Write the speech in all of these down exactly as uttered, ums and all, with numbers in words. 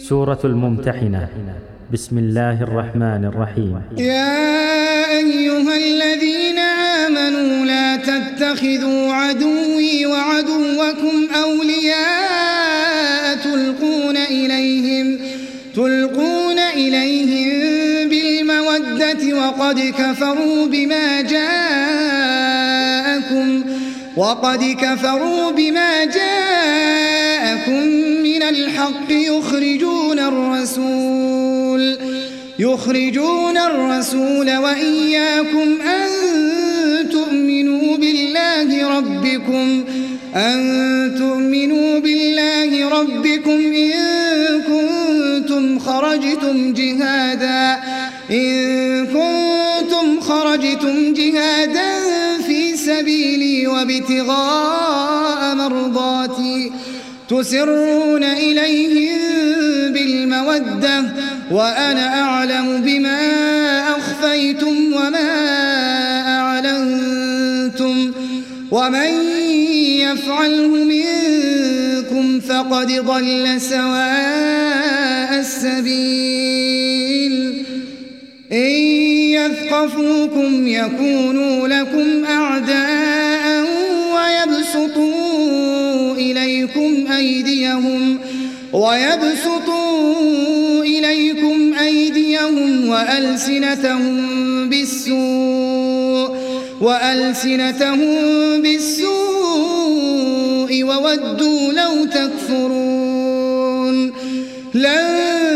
سورة الممتحنة. بسم الله الرحمن الرحيم. يا أيها الذين آمنوا لا تتخذوا عدوي وعدوكم أولياء تلقون إليهم, تلقون إليهم بالمودة وقد كفروا بما جاءكم وقد كفروا بما جاءكم من الحق يخرجون الرسول يخرجون الرسول وإياكم أن تؤمنوا بالله ربكم أن تؤمنوا بالله ربكم إن كنتم خرجتم جهادا إن كنتم خرجتم جهادا في سبيلي وابتغاء مرضاتي تسرون إليهم بالمودة وأنا أعلم بما أخفيتم وما أعلنتم ومن يفعله منكم فقد ضل سواء السبيل. إن يثقفوكم يكونوا لكم أعداء ويبسطوا إليكم أيديهم ويبسطوا إليكم أيديهم وألسنتهم بالسوء وألسنتهم بالسوء وودوا لو تكفرون. لن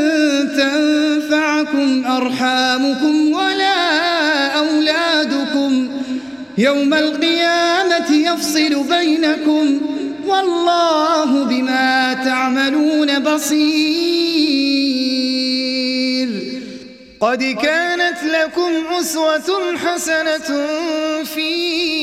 تنفعكم أرحامكم ولا أولادكم يوم القيامة يفصل بينكم والله بما تعملون بصير. قد كانت لكم أسوة حسنة في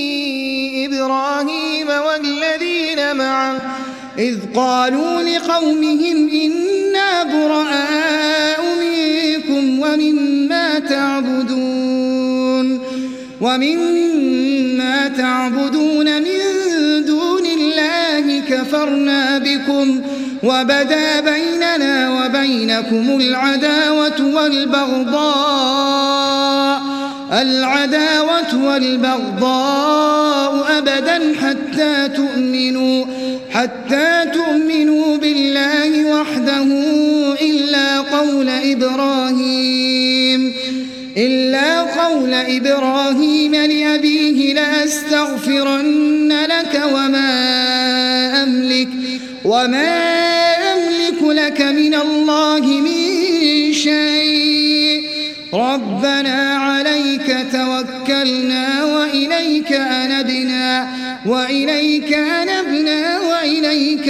إبراهيم والذين معه إذ قالوا لقومهم إنا براء منكم ومما تعبدون ومما تعبدون من دون الله كفرنا بكم وبدا بيننا وبينكم العداوة والبغضاء العداوة والبغضاء أبدا حتى تؤمنوا حتى تؤمنوا بالله وحده إلا قول إبراهيم إلا قول إبراهيم لأبيه لأستغفرن لك وما أملك وما أملك لك من الله من شيء ربنا عليك توكلنا وإليك أنبنا وإليك أنبنا وإليك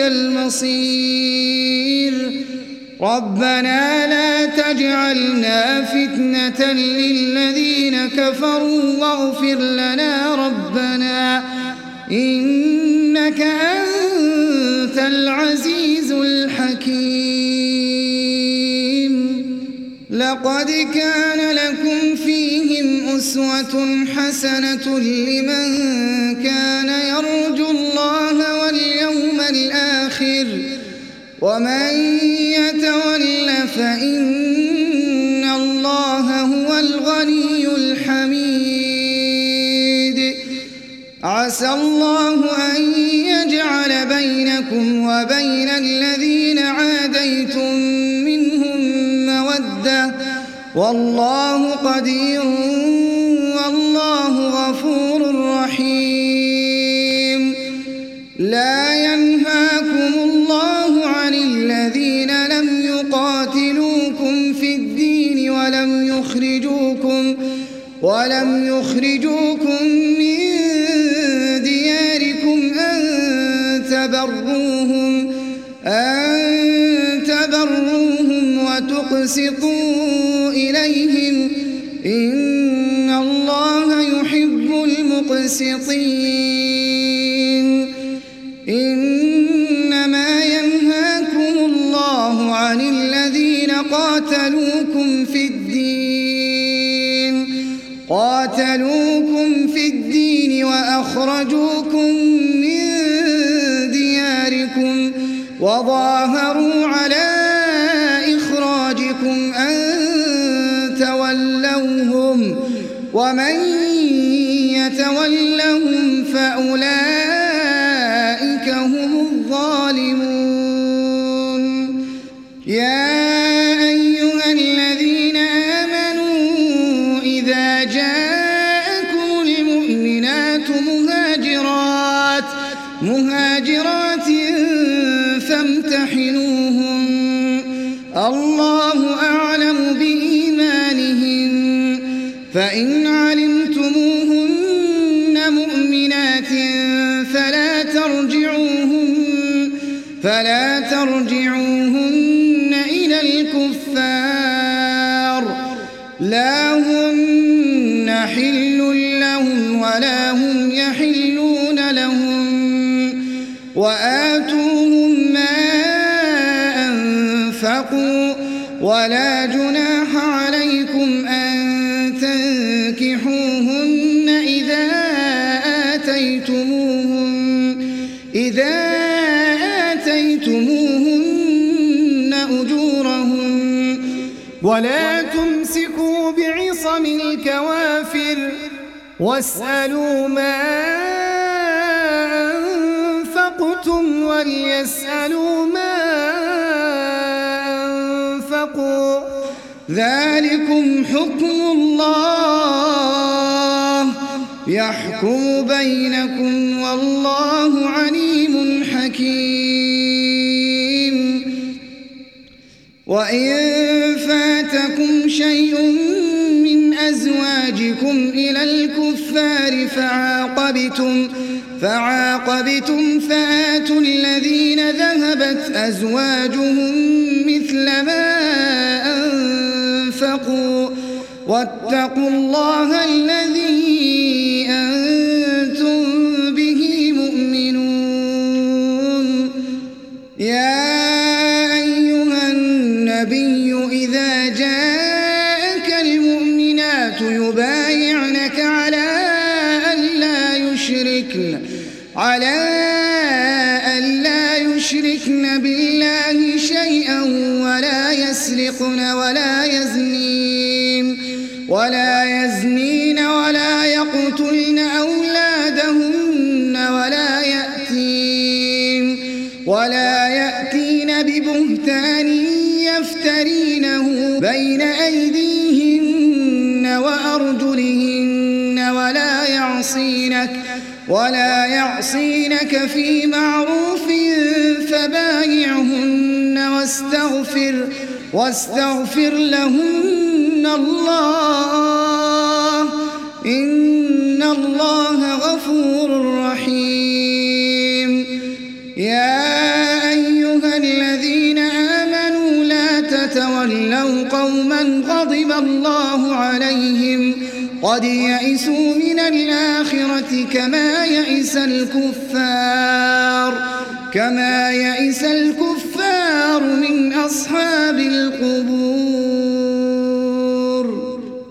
المصير. ربنا لا تجعلنا فتنة للذين كفروا واغفر لنا ربنا إنك أنت العزيز الحكيم. لقد كان لكم فيهم أسوة حسنة لمن كان يرجو الله واليوم الآخر ومن يتول فإن الله هو الغني الحميد. عسى الله أن يجعل بينكم وبين الذين عاديتم منهم مودة والله قدير والله غفور رحيم. لا ينهاكم الله عن الذين لم يقاتلوكم في الدين ولم يخرجوكم ولم يخرجوكم من دياركم أن تبروهم أن تبروهم وتقسطوا إليهم إن الله يحب المقسطين. إنما ينهاكم الله عن الذين قاتلوكم في الدين قاتلوكم في الدين وأخرجوكم من دياركم وظاهروا على ومن يتولهم فأولئك هم الظالمون يا أيها الذين آمنوا إذا جاءكم المؤمنات مهاجرات مهاجرات فامتحنوهن الله أعلم بإيمانهن فإن علمتموهن مؤمنات فلا ترجعوهن فلا ترجعوهن إلى الكفار لا هن حل لهم ولا هم يحلون لهم وآتوهم ما أنفقوا ولا جناح عليكم أن تنكحوهن إذا آتيتموهن إذا آتيتموهن أجورهن ولا تمسكوا بعصم الكوافر واسألوا ما أنفقتم وليسألوا ما أنفقوا ذلكم حكم الله يحكم بينكم والله عليم حكيم وإن فاتكم شيء من أزواجكم إلى الكفار فعاقبتم فعاقبتم فآتوا الذين ذهبت أزواجهم مثل ما أنفقوا واتقوا الله الذي أنتم به مؤمنون يا أيها النبي إذا جاءك المؤمنات يبايعنك على ألا يشركن على ألا يشركن بالله شيئا ولا يسرقن ولا يزنين ولا يزنين ولا يقتلن أولادهن ولا يأتين ولا يأتين ببهتان يفترينه بين أيديهن وأرجلهن ولا يعصينك ولا يعصينك في معروف فبايعهن واستغفر واستغفر لهن الله إن الله غفور رحيم يا أيها الذين آمنوا لا تتولوا قوما غضب الله عليهم قد يئسوا من الآخرة كما يئس الكفار كما يئس الكفار من أصحاب القبور